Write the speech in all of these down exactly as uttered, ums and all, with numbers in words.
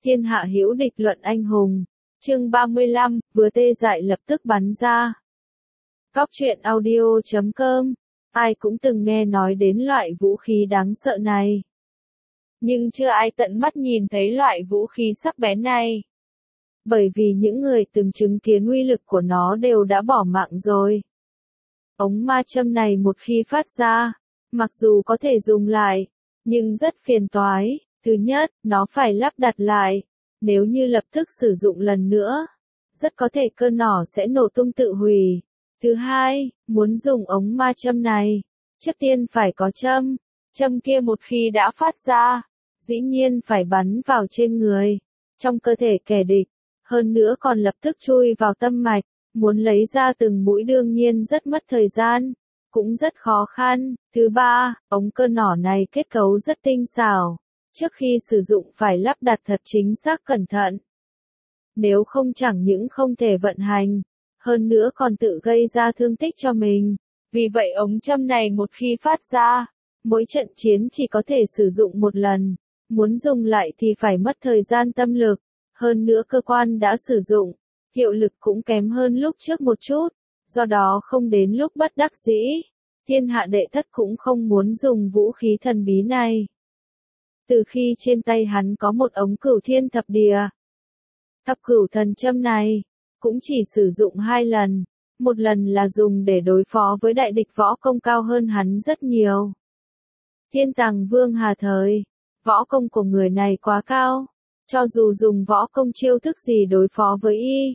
Thiên hạ hữu địch luận anh hùng. Chương ba mươi lăm, vừa tê dại lập tức bắn ra. Cóc truyện audio chấm com. Ai cũng từng nghe nói đến loại vũ khí đáng sợ này. Nhưng chưa ai tận mắt nhìn thấy loại vũ khí sắc bén này. Bởi vì những người từng chứng kiến uy lực của nó đều đã bỏ mạng rồi. Ống ma châm này một khi phát ra, mặc dù có thể dùng lại, nhưng rất phiền toái. Thứ nhất, nó phải lắp đặt lại. Nếu như lập tức sử dụng lần nữa, rất có thể cơ nỏ sẽ nổ tung tự hủy. Thứ hai, muốn dùng ống ma châm này, trước tiên phải có châm. Châm kia một khi đã phát ra, dĩ nhiên phải bắn vào trên người, trong cơ thể kẻ địch. Hơn nữa còn lập tức chui vào tâm mạch, muốn lấy ra từng mũi đương nhiên rất mất thời gian, cũng rất khó khăn. Thứ ba, ống cơ nỏ này kết cấu rất tinh xảo. Trước khi sử dụng phải lắp đặt thật chính xác cẩn thận. Nếu không chẳng những không thể vận hành, hơn nữa còn tự gây ra thương tích cho mình. Vì vậy ống châm này một khi phát ra, mỗi trận chiến chỉ có thể sử dụng một lần. Muốn dùng lại thì phải mất thời gian tâm lực. Hơn nữa cơ quan đã sử dụng, hiệu lực cũng kém hơn lúc trước một chút. Do đó không đến lúc bất đắc dĩ, Thiên Hạ Đệ Thất cũng không muốn dùng vũ khí thần bí này. Từ khi trên tay hắn có một ống cửu thiên thập địa, thập cửu thần châm này, cũng chỉ sử dụng hai lần. Một lần là dùng để đối phó với đại địch võ công cao hơn hắn rất nhiều. Thiên Tàng Vương Hà Thời, võ công của người này quá cao, cho dù dùng võ công chiêu thức gì đối phó với y,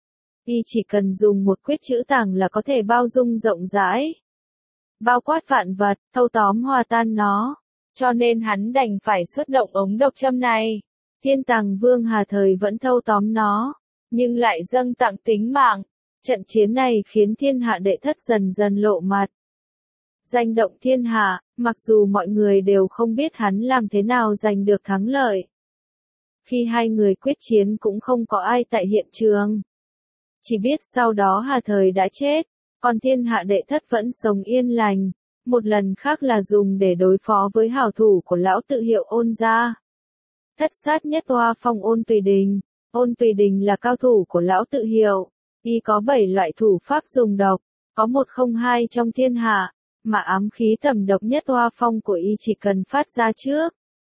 y chỉ cần dùng một quyết chữ tàng là có thể bao dung rộng rãi, bao quát vạn vật, thâu tóm hòa tan nó. Cho nên hắn đành phải xuất động ống độc châm này. Thiên Tàng Vương Hà Thời vẫn thâu tóm nó, nhưng lại dâng tặng tính mạng. Trận chiến này khiến Thiên Hạ Đệ Thất dần dần lộ mặt. Danh động thiên hạ, mặc dù mọi người đều không biết hắn làm thế nào giành được thắng lợi. Khi hai người quyết chiến cũng không có ai tại hiện trường. Chỉ biết sau đó Hà Thời đã chết, còn Thiên Hạ Đệ Thất vẫn sống yên lành. Một lần khác là dùng để đối phó với hảo thủ của lão tự hiệu Ôn gia. Thất sát nhất oa phong Ôn Tùy Đình. Ôn Tùy Đình là cao thủ của lão tự hiệu. Y có bảy loại thủ pháp dùng độc, có một không hai trong thiên hạ, mà ám khí tầm độc nhất oa phong của y chỉ cần phát ra trước.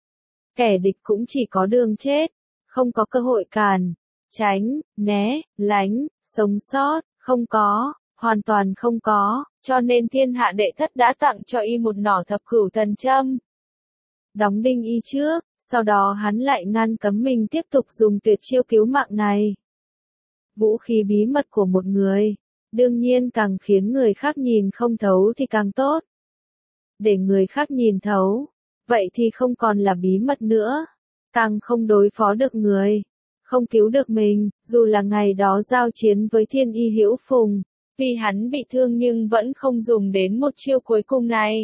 Kẻ địch cũng chỉ có đường chết, không có cơ hội cản, tránh, né, lánh, sống sót, không có, hoàn toàn không có. Cho nên Thiên Hạ Đệ Thất đã tặng cho y một nỏ thập cửu thần châm. Đóng đinh y trước, sau đó hắn lại ngăn cấm mình tiếp tục dùng tuyệt chiêu cứu mạng này. Vũ khí bí mật của một người, đương nhiên càng khiến người khác nhìn không thấu thì càng tốt. Để người khác nhìn thấu, vậy thì không còn là bí mật nữa, càng không đối phó được người, không cứu được mình, dù là ngày đó giao chiến với Thiên Y Hữu Phùng. Vì hắn bị thương nhưng vẫn không dùng đến một chiêu cuối cùng này.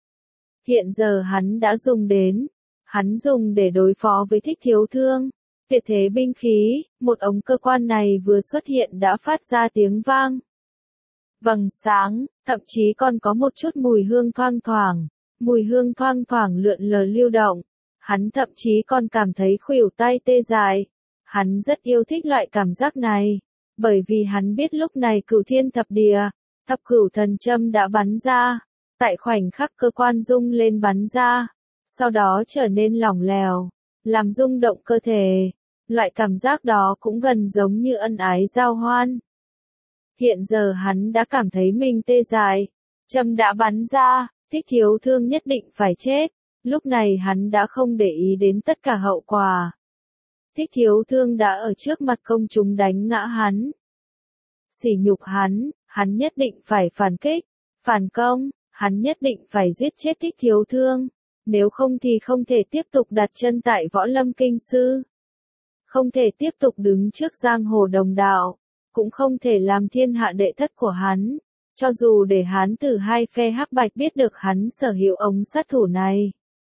Hiện giờ hắn đã dùng đến. Hắn dùng để đối phó với Thích Thiếu Thương. Tuyệt thế binh khí, một ống cơ quan này vừa xuất hiện đã phát ra tiếng vang. Vầng sáng, thậm chí còn có một chút mùi hương thoang thoảng. Mùi hương thoang thoảng lượn lờ lưu động. Hắn thậm chí còn cảm thấy khuỷu tay tê dại. Hắn rất yêu thích loại cảm giác này. Bởi vì hắn biết lúc này cửu thiên thập địa, thập cửu thần châm đã bắn ra, tại khoảnh khắc cơ quan rung lên bắn ra, sau đó trở nên lỏng lẻo, làm rung động cơ thể. Loại cảm giác đó cũng gần giống như ân ái giao hoan. Hiện giờ hắn đã cảm thấy mình tê dại, châm đã bắn ra, Thích Thiếu Thương nhất định phải chết. Lúc này hắn đã không để ý đến tất cả hậu quả. Thích Thiếu Thương đã ở trước mặt công chúng đánh ngã hắn, sỉ nhục hắn, hắn nhất định phải phản kích, phản công, hắn nhất định phải giết chết Thích Thiếu Thương, nếu không thì không thể tiếp tục đặt chân tại Võ Lâm Kinh Sư, không thể tiếp tục đứng trước giang hồ đồng đạo, cũng không thể làm Thiên Hạ Đệ Thất của hắn, cho dù để hắn từ hai phe hắc bạch biết được hắn sở hữu ống sát thủ này.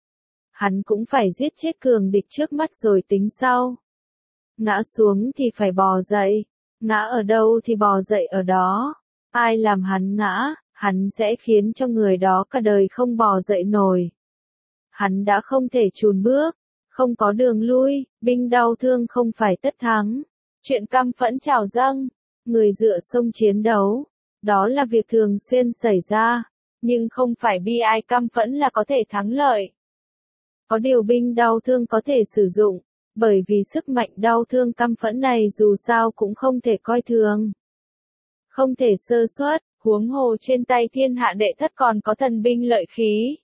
Hắn cũng phải giết chết cường địch trước mắt rồi tính sau. Ngã xuống thì phải bò dậy, ngã ở đâu thì bò dậy ở đó. Ai làm hắn ngã, hắn sẽ khiến cho người đó cả đời không bò dậy nổi. Hắn đã không thể chùn bước, Không có đường lui, binh đau thương không phải tất thắng. Chuyện căm phẫn trào dâng, người dựa sông chiến đấu. Đó là việc thường xuyên xảy ra, nhưng không phải bi ai căm phẫn là có thể thắng lợi. Có điều binh đau thương có thể sử dụng, bởi vì sức mạnh đau thương căm phẫn này dù sao cũng không thể coi thường. Không thể sơ suất, huống hồ trên tay thiên hạ đệ thất còn có thần binh lợi khí.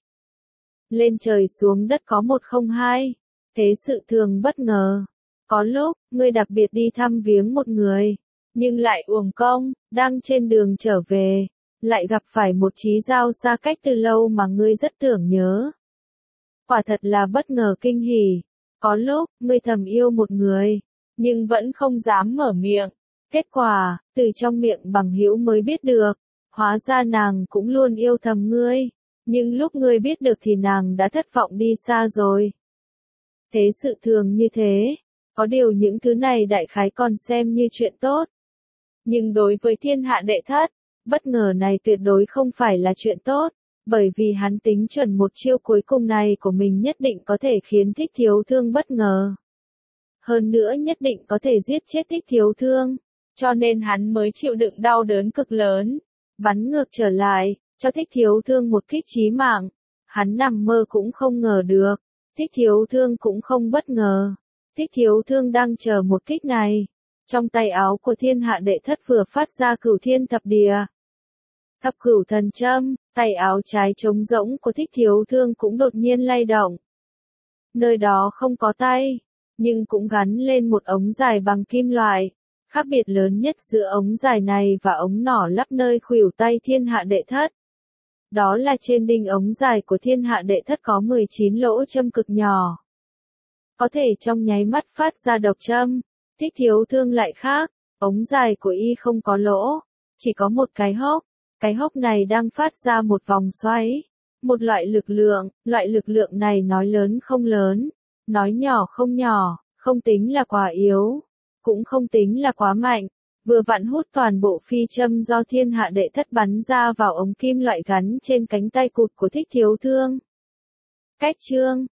Lên trời xuống đất có một không hai, thế sự thường bất ngờ. Có lúc, ngươi đặc biệt đi thăm viếng một người, nhưng lại uổng công, đang trên đường trở về, lại gặp phải một chí giao xa cách từ lâu mà ngươi rất tưởng nhớ. Quả thật là bất ngờ kinh hỉ. Có lúc, ngươi thầm yêu một người, nhưng vẫn không dám mở miệng. Kết quả, từ trong miệng bằng hữu mới biết được, hóa ra nàng cũng luôn yêu thầm ngươi, nhưng lúc ngươi biết được thì nàng đã thất vọng đi xa rồi. Thế sự thường như thế, có điều những thứ này đại khái còn xem như chuyện tốt. Nhưng đối với thiên hạ đệ thất, bất ngờ này tuyệt đối không phải là chuyện tốt, bởi vì hắn tính chuẩn một chiêu cuối cùng này của mình nhất định có thể khiến Thích Thiếu Thương bất ngờ. Hơn nữa nhất định có thể giết chết Thích Thiếu Thương, cho nên hắn mới chịu đựng đau đớn cực lớn, bắn ngược trở lại, cho Thích Thiếu Thương một kích chí mạng. Hắn nằm mơ cũng không ngờ được, Thích Thiếu Thương cũng không bất ngờ. Thích Thiếu Thương đang chờ một kích này. Trong tay áo của thiên hạ đệ thất vừa phát ra cửu thiên thập địa. Thập cửu thần châm, tay áo trái trống rỗng của Thích Thiếu Thương cũng đột nhiên lay động. Nơi đó không có tay, nhưng cũng gắn lên một ống dài bằng kim loại. Khác biệt lớn nhất giữa ống dài này và ống nỏ lắp nơi khuỷu tay thiên hạ đệ thất. Đó là trên đỉnh ống dài của thiên hạ đệ thất có mười chín lỗ châm cực nhỏ. Có thể trong nháy mắt phát ra độc châm. Thích Thiếu Thương lại khác, ống dài của y không có lỗ, chỉ có một cái hốc. Cái hốc này đang phát ra một vòng xoáy. Một loại lực lượng, loại lực lượng này nói lớn không lớn, nói nhỏ không nhỏ, không tính là quá yếu, cũng không tính là quá mạnh. Vừa vặn hút toàn bộ phi châm do thiên hạ đệ thất bắn ra vào ống kim loại gắn trên cánh tay cụt của Thích Thiếu Thương. Cách chương